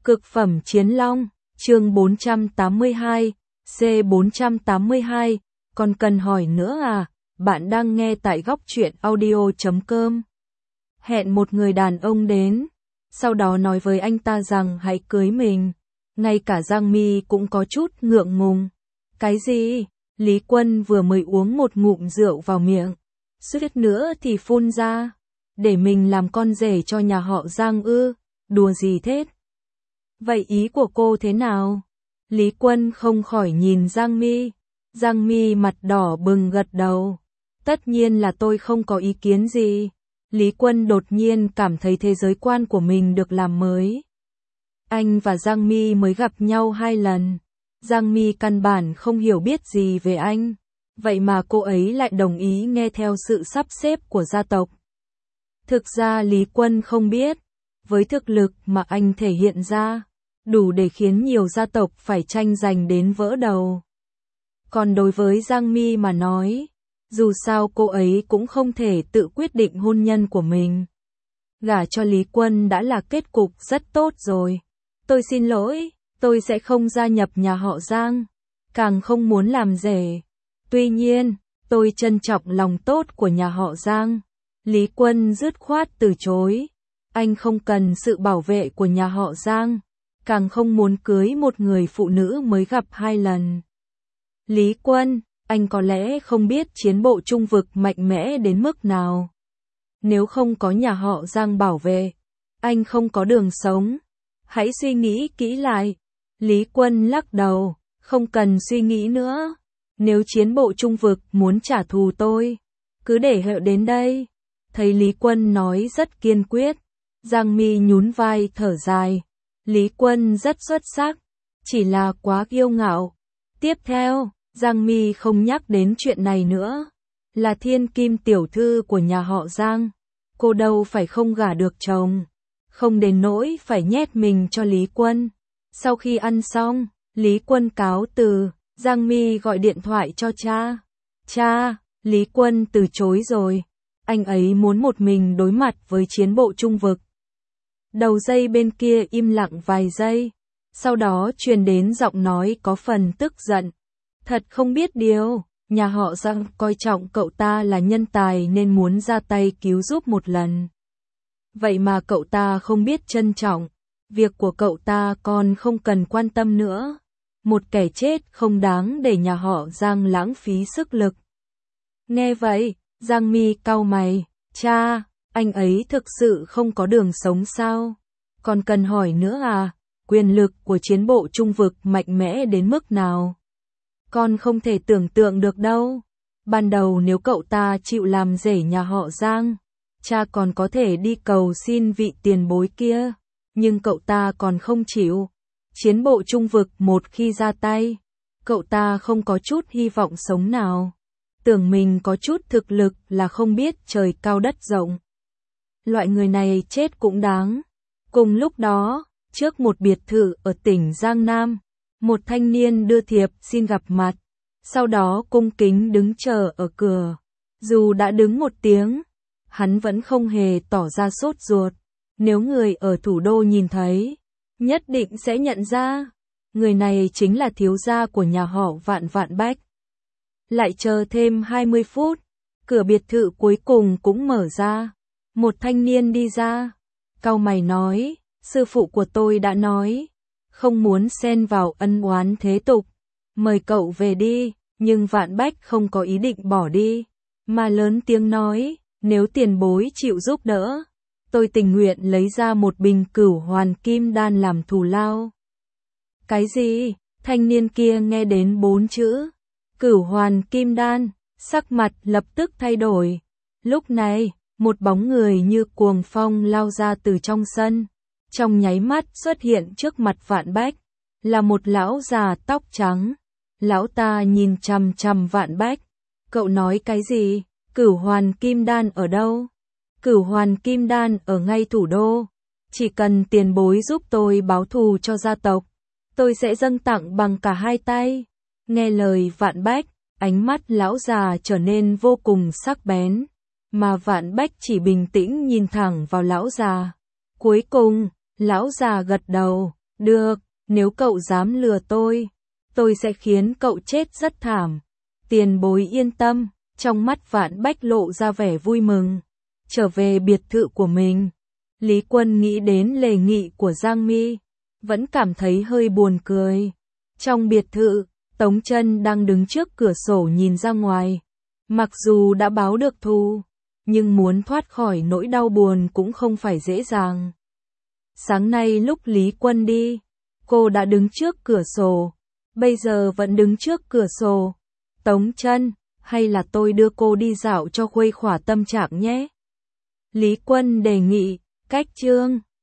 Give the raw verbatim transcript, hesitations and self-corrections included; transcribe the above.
Cực phẩm chiến long, chương bốn trăm tám mươi hai, C bốn trăm tám mươi hai, còn cần hỏi nữa à, bạn đang nghe tại góc truyện audio chấm com. Hẹn một người đàn ông đến, sau đó nói với anh ta rằng hãy cưới mình. Ngay cả Giang Mi cũng có chút ngượng ngùng. Cái gì? Lý Quân vừa mới uống một ngụm rượu vào miệng, suýt nữa thì phun ra. Để mình làm con rể cho nhà họ Giang ư? Đùa gì thế? Vậy ý của cô thế nào? Lý Quân không khỏi nhìn Giang Mi. Giang Mi mặt đỏ bừng gật đầu. Tất nhiên là tôi không có ý kiến gì. Lý Quân đột nhiên cảm thấy thế giới quan của mình được làm mới. Anh và Giang Mi mới gặp nhau hai lần. Giang Mi căn bản không hiểu biết gì về anh. Vậy mà cô ấy lại đồng ý nghe theo sự sắp xếp của gia tộc. Thực ra Lý Quân không biết, với thực lực mà anh thể hiện ra, đủ để khiến nhiều gia tộc phải tranh giành đến vỡ đầu. Còn đối với Giang Mi mà nói, dù sao cô ấy cũng không thể tự quyết định hôn nhân của mình. Gả cho Lý Quân đã là kết cục rất tốt rồi. Tôi xin lỗi, tôi sẽ không gia nhập nhà họ Giang, càng không muốn làm rể. Tuy nhiên, tôi trân trọng lòng tốt của nhà họ Giang. Lý Quân dứt khoát từ chối. Anh không cần sự bảo vệ của nhà họ Giang, càng không muốn cưới một người phụ nữ mới gặp hai lần. Lý Quân, anh có lẽ không biết chiến bộ Trung vực mạnh mẽ đến mức nào. Nếu không có nhà họ Giang bảo vệ, anh không có đường sống. Hãy suy nghĩ kỹ lại. Lý Quân lắc đầu, không cần suy nghĩ nữa. Nếu chiến bộ Trung vực muốn trả thù tôi, cứ để họ đến đây. Thấy Lý Quân nói rất kiên quyết, Giang Mi nhún vai thở dài. Lý Quân rất xuất sắc, chỉ là quá kiêu ngạo. Tiếp theo, Giang Mi không nhắc đến chuyện này nữa. Là thiên kim tiểu thư của nhà họ Giang, cô đâu phải không gả được chồng, không đến nỗi phải nhét mình cho Lý Quân. Sau khi ăn xong, Lý Quân cáo từ, Giang Mi gọi điện thoại cho cha. Cha, Lý Quân từ chối rồi. Anh ấy muốn một mình đối mặt với chiến bộ Trung vực. Đầu dây bên kia im lặng vài giây, sau đó truyền đến giọng nói có phần tức giận. Thật không biết điều, nhà họ Giang coi trọng cậu ta là nhân tài nên muốn ra tay cứu giúp một lần. Vậy mà cậu ta không biết trân trọng, việc của cậu ta còn không cần quan tâm nữa. Một kẻ chết không đáng để nhà họ Giang lãng phí sức lực. Nghe vậy, Giang Mi cau mày, cha, anh ấy thực sự không có đường sống sao? Còn cần hỏi nữa à, quyền lực của chiến bộ Trung vực mạnh mẽ đến mức nào? Con không thể tưởng tượng được đâu. Ban đầu nếu cậu ta chịu làm rể nhà họ Giang, cha còn có thể đi cầu xin vị tiền bối kia, nhưng cậu ta còn không chịu. Chiến bộ Trung vực một khi ra tay, cậu ta không có chút hy vọng sống nào. Tưởng mình có chút thực lực là không biết trời cao đất rộng. Loại người này chết cũng đáng. Cùng lúc đó, trước một biệt thự ở tỉnh Giang Nam, một thanh niên đưa thiệp xin gặp mặt, sau đó cung kính đứng chờ ở cửa. Dù đã đứng một tiếng, hắn vẫn không hề tỏ ra sốt ruột. Nếu người ở thủ đô nhìn thấy, nhất định sẽ nhận ra, người này chính là thiếu gia của nhà họ Vạn Vạn Bách. Lại chờ thêm hai mươi phút, cửa biệt thự cuối cùng cũng mở ra. Một thanh niên đi ra, cau mày nói, sư phụ của tôi đã nói, không muốn xen vào ân oán thế tục, mời cậu về đi. Nhưng Vạn Bách không có ý định bỏ đi, mà lớn tiếng nói, nếu tiền bối chịu giúp đỡ, tôi tình nguyện lấy ra một bình cửu hoàn kim đan làm thù lao. Cái gì? Thanh niên kia nghe đến bốn chữ cửu hoàn kim đan, sắc mặt lập tức thay đổi. Lúc này, một bóng người như cuồng phong lao ra từ trong sân, trong nháy mắt xuất hiện trước mặt Vạn Bách, là một lão già tóc trắng. Lão ta nhìn chằm chằm Vạn Bách, cậu nói cái gì? Cửu hoàn kim đan ở đâu? Cửu hoàn kim đan ở ngay thủ đô, chỉ cần tiền bối giúp tôi báo thù cho gia tộc, tôi sẽ dâng tặng bằng cả hai tay. Nghe lời Vạn Bách, ánh mắt lão già trở nên vô cùng sắc bén, mà Vạn Bách chỉ bình tĩnh nhìn thẳng vào lão già. Cuối cùng, lão già gật đầu, Được, nếu cậu dám lừa tôi, tôi sẽ khiến cậu chết rất thảm. Tiền bối yên tâm, trong mắt Vạn Bách lộ ra vẻ vui mừng. Trở về biệt thự của mình, Lý Quân nghĩ đến đề nghị của Giang Mi, vẫn cảm thấy hơi buồn cười. Trong biệt thự, Tống Chân đang đứng trước cửa sổ nhìn ra ngoài. Mặc dù đã báo được thù, nhưng muốn thoát khỏi nỗi đau buồn cũng không phải dễ dàng. Sáng nay lúc Lý Quân đi, cô đã đứng trước cửa sổ, bây giờ vẫn đứng trước cửa sổ. Tống Chân, hay là tôi đưa cô đi dạo cho khuây khỏa tâm trạng nhé? Lý Quân đề nghị, cách chương.